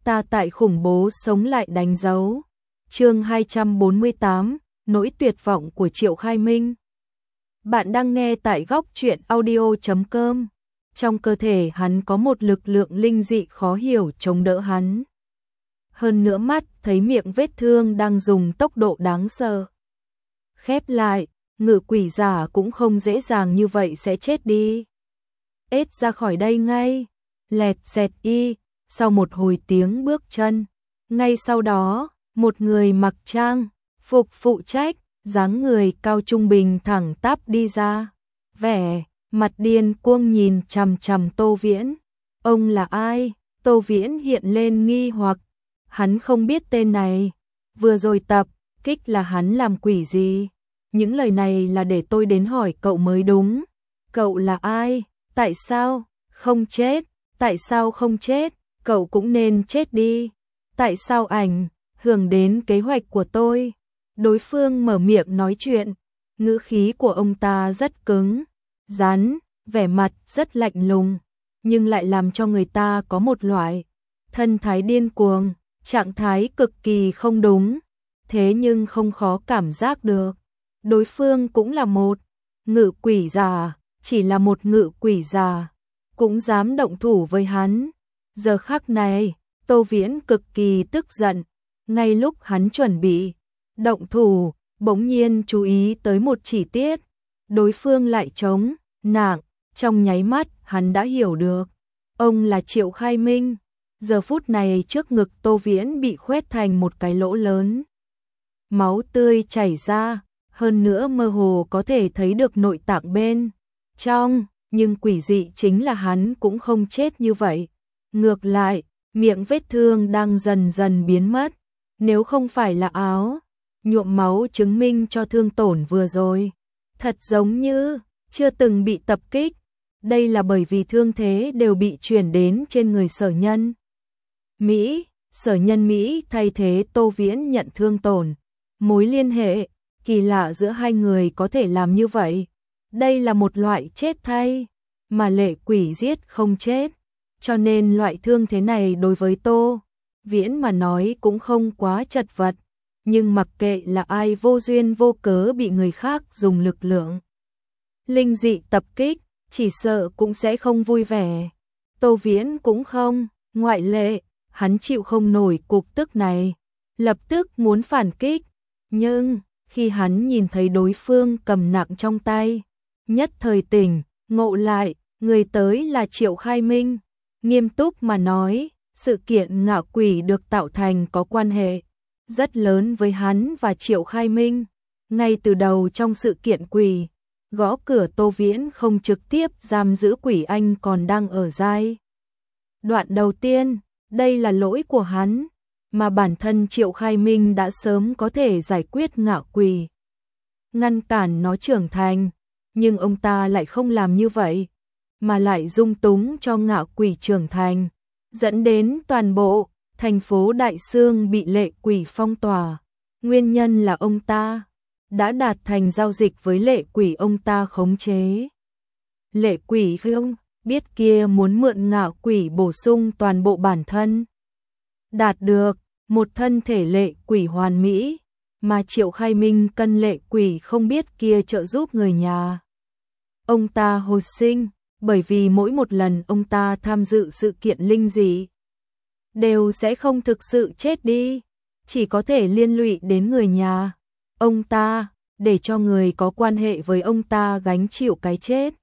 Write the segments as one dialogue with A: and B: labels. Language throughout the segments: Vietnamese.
A: ta tại khủng bố sống lại đánh dấu. Chương 248, nỗi tuyệt vọng của Triệu Khai Minh. Bạn đang nghe tại góc truyện audio.com. Trong cơ thể hắn có một lực lượng linh dị khó hiểu chống đỡ hắn. Hơn nữa mắt thấy miệng vết thương đang dùng tốc độ đáng sợ khép lại, ngự quỷ giả cũng không dễ dàng như vậy sẽ chết đi. Ết ra khỏi đây ngay, lẹt xẹt y, sau một hồi tiếng bước chân. Ngay sau đó, một người mặc trang phục phụ trách, dáng người cao trung bình thẳng tắp đi ra. Vẻ mặt điên cuồng nhìn chằm chằm Tô Viễn. Ông là ai? Tô Viễn hiện lên nghi hoặc. Hắn không biết tên này. Vừa rồi tập kích là hắn làm quỷ gì? Những lời này là để tôi đến hỏi cậu mới đúng. Cậu là ai? Tại sao không chết? Tại sao không chết? Cậu cũng nên chết đi. Tại sao ảnh hưởng đến kế hoạch của tôi? Đối phương mở miệng nói chuyện, ngữ khí của ông ta rất cứng, rắn, vẻ mặt rất lạnh lùng, nhưng lại làm cho người ta có một loại thân thái điên cuồng, trạng thái cực kỳ không đúng. Thế nhưng không khó cảm giác được, đối phương cũng là một ngự quỷ già, chỉ là một ngự quỷ già, cũng dám động thủ với hắn. Giờ khắc này, Tô Viễn cực kỳ tức giận, ngay lúc hắn chuẩn bị động thủ, bỗng nhiên chú ý tới một chi tiết, đối phương lại chống nạng, trong nháy mắt hắn đã hiểu được, ông là Triệu Khai Minh. Giờ phút này trước ngực Tô Viễn bị khoét thành một cái lỗ lớn, máu tươi chảy ra, hơn nữa mơ hồ có thể thấy được nội tạng bên trong, nhưng quỷ dị chính là hắn cũng không chết như vậy. Ngược lại, miệng vết thương đang dần dần biến mất, nếu không phải là áo nhuộm máu chứng minh cho thương tổn vừa rồi, thật giống như chưa từng bị tập kích. Đây là bởi vì thương thế đều bị chuyển đến trên người Sở Nhân Mỹ. Sở Nhân Mỹ thay thế Tô Viễn nhận thương tổn. Mối liên hệ kỳ lạ giữa hai người có thể làm như vậy. Đây là một loại chết thay, mà lệ quỷ giết không chết. Cho nên loại thương thế này đối với Tô Viễn mà nói cũng không quá chật vật. Nhưng mặc kệ là ai vô duyên vô cớ bị người khác dùng lực lượng linh dị tập kích, chỉ sợ cũng sẽ không vui vẻ. Tô Viễn cũng không ngoại lệ, hắn chịu không nổi cục tức này, lập tức muốn phản kích. Nhưng khi hắn nhìn thấy đối phương cầm nặng trong tay, nhất thời tỉnh ngộ lại, người tới là Triệu Khai Minh. Nghiêm túc mà nói, sự kiện ngạ quỷ được tạo thành có quan hệ rất lớn với hắn và Triệu Khai Minh. Ngay từ đầu trong sự kiện quỷ gõ cửa, Tô Viễn không trực tiếp giam giữ quỷ anh còn đang ở giai đoạn đầu tiên, đây là lỗi của hắn, mà bản thân Triệu Khai Minh đã sớm có thể giải quyết ngạ quỷ, ngăn cản nó trưởng thành, nhưng ông ta lại không làm như vậy, mà lại dung túng cho ngạ quỷ trưởng thành, dẫn đến toàn bộ thành phố Đại Sương bị lệ quỷ phong tỏa. Nguyên nhân là ông ta đã đạt thành giao dịch với lệ quỷ, ông ta khống chế lệ quỷ không biết kia muốn mượn ngạ quỷ bổ sung toàn bộ bản thân, đạt được một thân thể lệ quỷ hoàn mỹ, mà Triệu Khai Minh cần lệ quỷ không biết kia trợ giúp người nhà ông ta hồi sinh, bởi vì mỗi một lần ông ta tham dự sự kiện linh dị đều sẽ không thực sự chết đi, chỉ có thể liên lụy đến người nhà ông ta, để cho người có quan hệ với ông ta gánh chịu cái chết.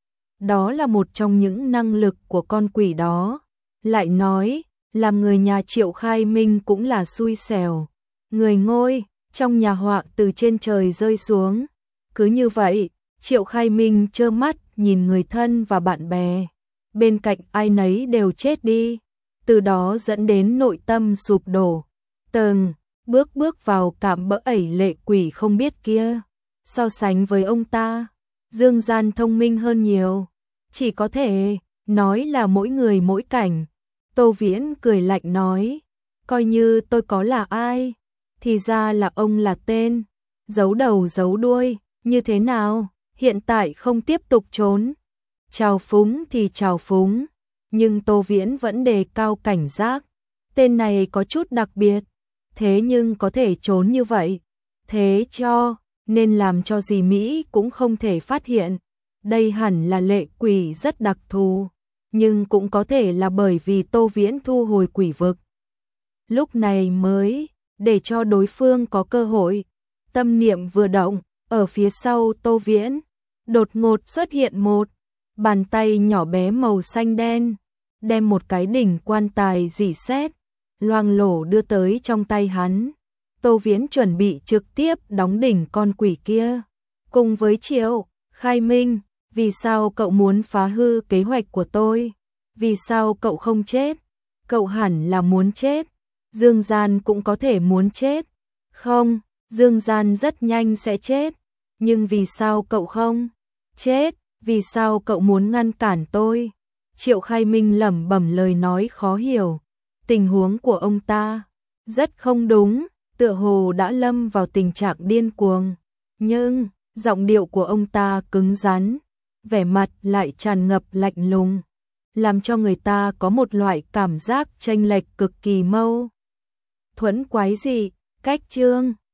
A: Đó là một trong những năng lực của con quỷ đó. Lại nói, làm người nhà Triệu Khai Minh cũng là xui xẻo. Người ngôi trong nhà họa từ trên trời rơi xuống. Cứ như vậy, Triệu Khai Minh trơ mắt nhìn người thân và bạn bè bên cạnh ai nấy đều chết đi, từ đó dẫn đến nội tâm sụp đổ, từng bước vào cạm bẫy lệ quỷ không biết kia. So sánh với ông ta, Dương Gian thông minh hơn nhiều, chỉ có thể nói là mỗi người mỗi cảnh. Tô Viễn cười lạnh nói, coi như tôi có là ai, thì ra là ông là tên giấu đầu giấu đuôi, như thế nào, hiện tại không tiếp tục trốn trào phúng thì trào phúng, nhưng Tô Viễn vẫn đề cao cảnh giác, Tên này có chút đặc biệt, thế nhưng có thể trốn như vậy, thế cho nên làm cho dì Mỹ cũng không thể phát hiện. Đây hẳn là lệ quỷ rất đặc thù, nhưng cũng có thể là bởi vì Tô Viễn thu hồi quỷ vực. Lúc này mới để cho đối phương có cơ hội. Tâm niệm vừa động, ở phía sau Tô Viễn, đột ngột xuất hiện một bàn tay nhỏ bé màu xanh đen, đem một cái đỉnh quan tài rỉ sét, loang lổ đưa tới trong tay hắn. Tô Viễn chuẩn bị trực tiếp đóng đỉnh con quỷ kia. Cùng với Triệu Khai Minh, vì sao cậu muốn phá hư kế hoạch của tôi? Vì sao cậu không chết? Cậu hẳn là muốn chết. Dương Gian cũng có thể muốn chết. Không, Dương Gian rất nhanh sẽ chết. Nhưng vì sao cậu không chết? Vì sao cậu muốn ngăn cản tôi? Triệu Khai Minh lẩm bẩm lời nói khó hiểu. Tình huống của ông ta rất không đúng, tựa hồ đã lâm vào tình trạng điên cuồng. Nhưng, giọng điệu của ông ta cứng rắn, vẻ mặt lại tràn ngập lạnh lùng, làm cho người ta có một loại cảm giác chênh lệch cực kỳ mâu thuẫn quái dị. Cách chương